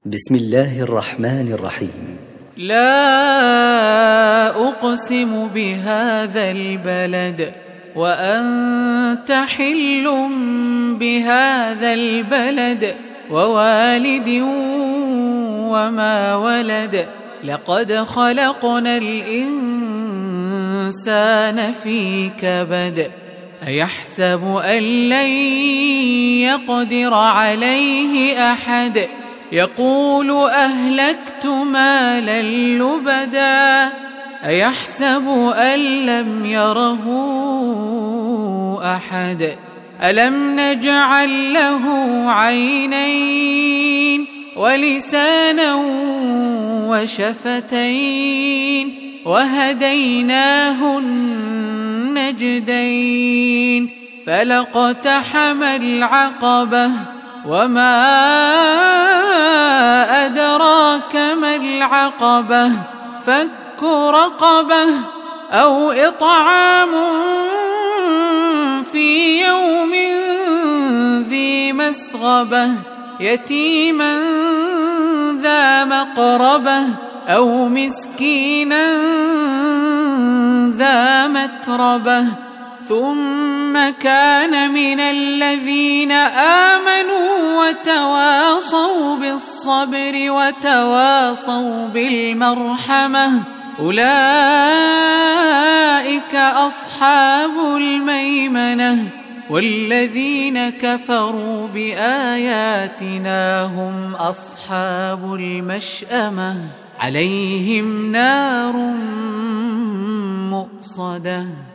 بسم الله الرحمن الرحيم. لا أقسم بهذا البلد وأنت حل بهذا البلد ووالد وما ولد لقد خلقنا الإنسان في كبد أيحسب أن لن يقدر عليه أحد يقول أهلكت مالا لبدا أيحسب أن لم يره أحد ألم نجعل له عينين ولسانا وشفتين وهديناه النجدين فلاقتحم العقبة وما أدراك ما العقبة فك رقبة أو إطعام في يوم ذي مسغبة يتيما ذا مقربة أو مسكينا ذا متربة ثم كان من الذين آمنوا وتواصوا بالصبر وتواصوا بالمرحمة أولئك أصحاب الميمنة والذين كفروا بآياتنا هم أصحاب المشأمة عليهم نار مؤصدة.